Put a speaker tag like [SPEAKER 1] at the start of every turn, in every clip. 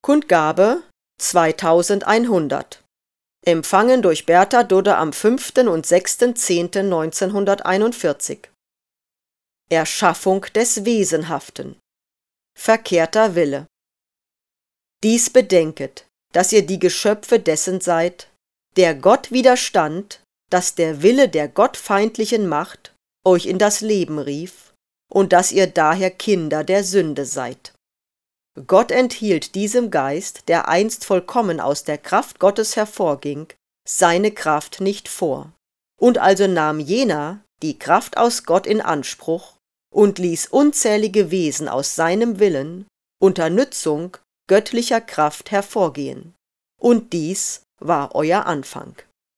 [SPEAKER 1] Kundgabe 2100. Empfangen durch Bertha Dudde am 5. und 6.10.1941. Erschaffung des Wesenhaften. Verkehrter Wille. Dies bedenket, dass ihr die Geschöpfe dessen seid, der Gott widerstand, dass der Wille der gottfeindlichen Macht euch in das Leben rief, und dass ihr daher Kinder der Sünde seid. Gott enthielt diesem Geist, der einst vollkommen aus der Kraft Gottes hervorging, seine Kraft nicht vor, und also nahm jener die Kraft aus Gott in Anspruch und ließ unzählige Wesen aus seinem Willen unter Nützung göttlicher Kraft hervorgehen. Und dies war euer Anfang.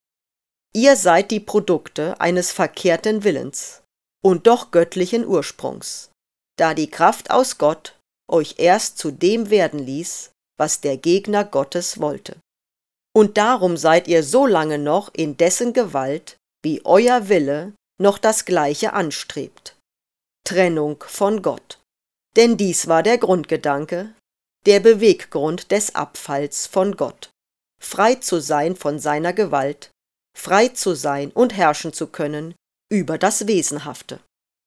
[SPEAKER 1] Ihr seid die Produkte eines verkehrten Willens und doch göttlichen Ursprungs, da die Kraft aus Gott euch erst zu dem werden ließ, was der Gegner Gottes wollte. Und darum seid ihr so lange noch in dessen Gewalt, wie euer Wille noch das Gleiche anstrebt: Trennung von Gott. Denn dies war der Grundgedanke, der Beweggrund des Abfalls von Gott: frei zu sein von seiner Gewalt, frei zu sein und herrschen zu können über das Wesenhafte.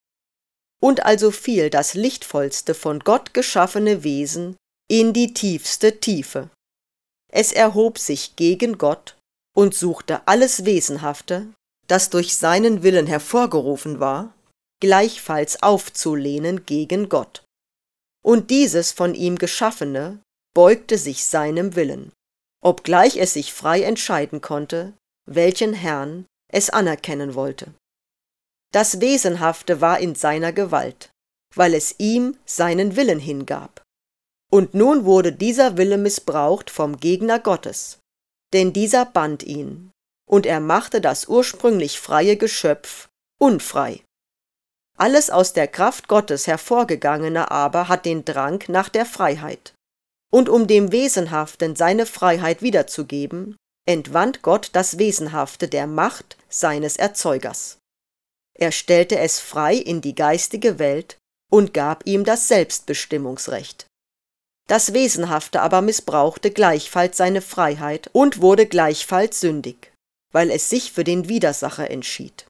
[SPEAKER 1] Und also fiel das lichtvollste von Gott geschaffene Wesen in die tiefste Tiefe. Es erhob sich gegen Gott und suchte alles Wesenhafte, das durch seinen Willen hervorgerufen war, gleichfalls aufzulehnen gegen Gott. Und dieses von ihm Geschaffene beugte sich seinem Willen, obgleich es sich frei entscheiden konnte, welchen Herrn es anerkennen wollte. Das Wesenhafte war in seiner Gewalt, weil es ihm seinen Willen hingab. Und nun wurde dieser Wille missbraucht vom Gegner Gottes, denn dieser band ihn, und er machte das ursprünglich freie Geschöpf unfrei. Alles aus der Kraft Gottes hervorgegangene aber hat den Drang nach der Freiheit. Und um dem Wesenhaften seine Freiheit wiederzugeben, entwand Gott das Wesenhafte der Macht seines Erzeugers. Er stellte es frei in die geistige Welt und gab ihm das Selbstbestimmungsrecht. Das Wesenhafte aber missbrauchte gleichfalls seine Freiheit und wurde gleichfalls sündig, weil es sich für den Widersacher entschied.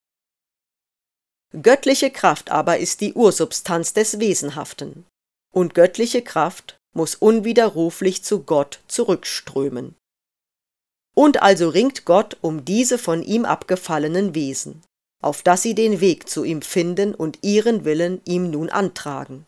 [SPEAKER 1] Göttliche Kraft aber ist die Ursubstanz des Wesenhaften, und göttliche Kraft muss unwiderruflich zu Gott zurückströmen. Und also ringt Gott um diese von ihm abgefallenen Wesen, auf dass sie den Weg zu ihm finden und ihren Willen ihm nun antragen.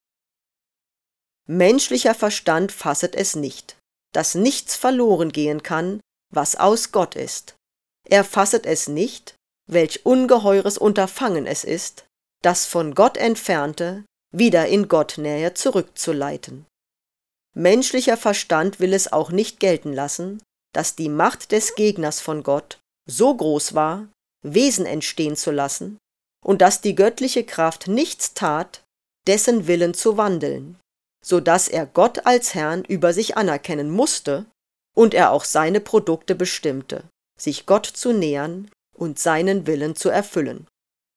[SPEAKER 1] Menschlicher Verstand fasset es nicht, dass nichts verloren gehen kann, was aus Gott ist. Er fasset es nicht, welch ungeheures Unterfangen es ist, das von Gott Entfernte wieder in Gottnähe zurückzuleiten. Menschlicher Verstand will es auch nicht gelten lassen, dass die Macht des Gegners von Gott so groß war, Wesen entstehen zu lassen, und dass die göttliche Kraft nichts tat, dessen Willen zu wandeln, so dass er Gott als Herrn über sich anerkennen musste und er auch seine Produkte bestimmte, sich Gott zu nähern und seinen Willen zu erfüllen.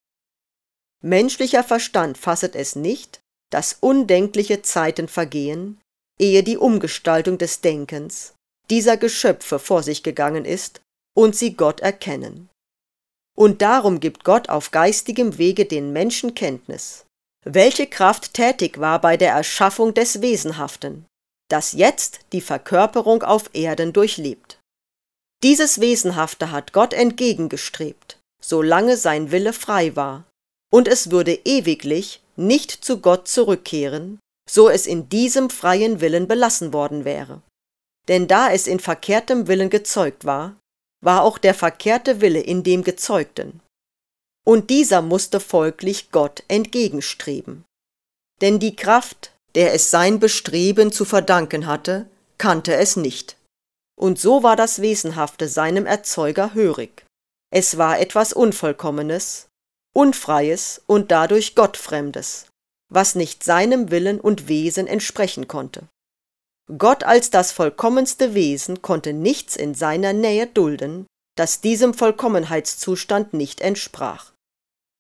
[SPEAKER 1] Menschlicher Verstand fasset es nicht, dass undenkliche Zeiten vergehen, ehe die Umgestaltung des Denkens dieser Geschöpfe vor sich gegangen ist und sie Gott erkennen. Und darum gibt Gott auf geistigem Wege den Menschen Kenntnis, welche Kraft tätig war bei der Erschaffung des Wesenhaften, das jetzt die Verkörperung auf Erden durchlebt. Dieses Wesenhafte hat Gott entgegengestrebt, solange sein Wille frei war, und es würde ewiglich nicht zu Gott zurückkehren, so es in diesem freien Willen belassen worden wäre. Denn da es in verkehrtem Willen gezeugt war, war auch der verkehrte Wille in dem Gezeugten. Und dieser musste folglich Gott entgegenstreben. Denn die Kraft, der es sein Bestreben zu verdanken hatte, kannte es nicht. Und so war das Wesenhafte seinem Erzeuger hörig. Es war etwas Unvollkommenes, Unfreies und dadurch Gottfremdes, was nicht seinem Willen und Wesen entsprechen konnte. Gott als das vollkommenste Wesen konnte nichts in seiner Nähe dulden, das diesem Vollkommenheitszustand nicht entsprach.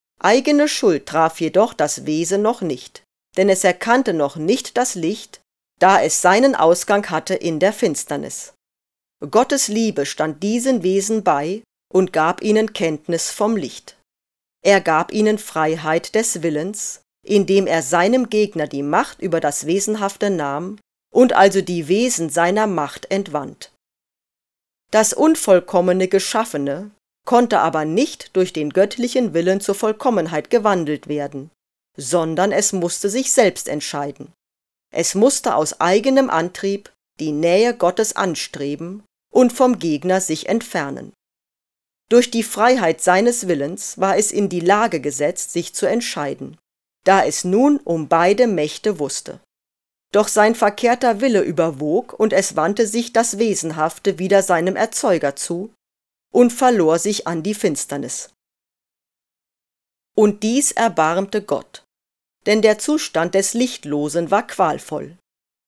[SPEAKER 1] Eigene Schuld traf jedoch das Wesen noch nicht, denn es erkannte noch nicht das Licht, da es seinen Ausgang hatte in der Finsternis. Gottes Liebe stand diesen Wesen bei und gab ihnen Kenntnis vom Licht. Er gab ihnen Freiheit des Willens, indem er seinem Gegner die Macht über das Wesenhafte nahm und also die Wesen seiner Macht entwand. Das unvollkommene Geschaffene konnte aber nicht durch den göttlichen Willen zur Vollkommenheit gewandelt werden, sondern es musste sich selbst entscheiden. Es musste aus eigenem Antrieb die Nähe Gottes anstreben und vom Gegner sich entfernen. Durch die Freiheit seines Willens war es in die Lage gesetzt, sich zu entscheiden, da es nun um beide Mächte wusste. Doch sein verkehrter Wille überwog und es wandte sich das Wesenhafte wieder seinem Erzeuger zu und verlor sich an die Finsternis. Und dies erbarmte Gott, denn der Zustand des Lichtlosen war qualvoll.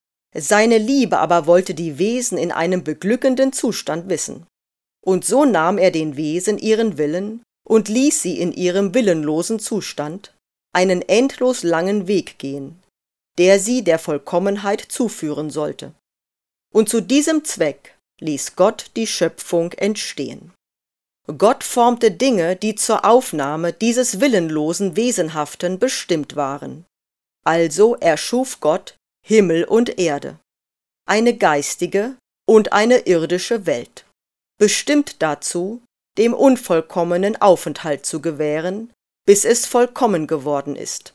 [SPEAKER 1] Seine Liebe aber wollte die Wesen in einem beglückenden Zustand wissen. Und so nahm er den Wesen ihren Willen und ließ sie in ihrem willenlosen Zustand einen endlos langen Weg gehen, der sie der Vollkommenheit zuführen sollte. Und zu diesem Zweck ließ Gott die Schöpfung entstehen. Gott formte Dinge, die zur Aufnahme dieses willenlosen Wesenhaften bestimmt waren. Also erschuf Gott Himmel und Erde, eine geistige und eine irdische Welt, bestimmt dazu, dem Unvollkommenen Aufenthalt zu gewähren, bis es vollkommen geworden ist.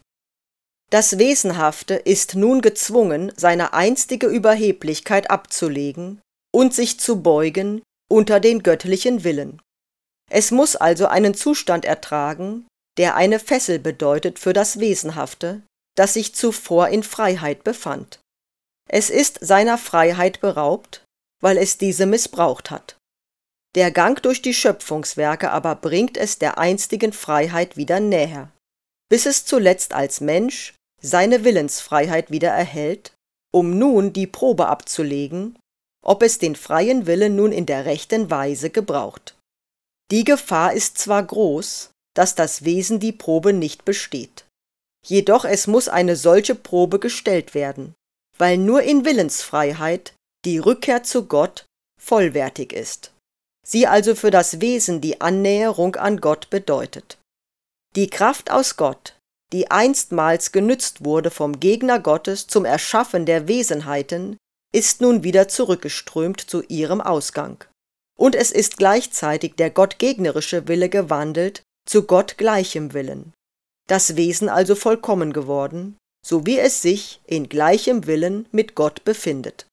[SPEAKER 1] Das Wesenhafte ist nun gezwungen, seine einstige Überheblichkeit abzulegen und sich zu beugen unter den göttlichen Willen. Es muss also einen Zustand ertragen, der eine Fessel bedeutet für das Wesenhafte, das sich zuvor in Freiheit befand. Es ist seiner Freiheit beraubt, weil es diese missbraucht hat. Der Gang durch die Schöpfungswerke aber bringt es der einstigen Freiheit wieder näher, bis es zuletzt als Mensch seine Willensfreiheit wieder erhält, um nun die Probe abzulegen, ob es den freien Willen nun in der rechten Weise gebraucht. Die Gefahr ist zwar groß, dass das Wesen die Probe nicht besteht. Jedoch es muss eine solche Probe gestellt werden, weil nur in Willensfreiheit die Rückkehr zu Gott vollwertig ist. Sie also für das Wesen die Annäherung an Gott bedeutet. Die Kraft aus Gott, die einstmals genützt wurde vom Gegner Gottes zum Erschaffen der Wesenheiten, ist nun wieder zurückgeströmt zu ihrem Ausgang. Und es ist gleichzeitig der gottgegnerische Wille gewandelt zu gottgleichem Willen. Das Wesen also vollkommen geworden, so wie es sich in gleichem Willen mit Gott befindet.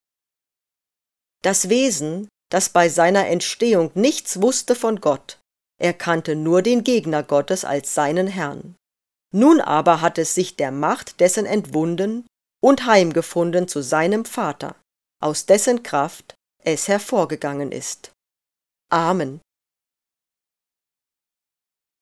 [SPEAKER 1] Das Wesen, das bei seiner Entstehung nichts wusste von Gott, erkannte nur den Gegner Gottes als seinen Herrn. Nun aber hat es sich der Macht dessen entwunden und heimgefunden zu seinem Vater, aus dessen Kraft es hervorgegangen ist. Amen.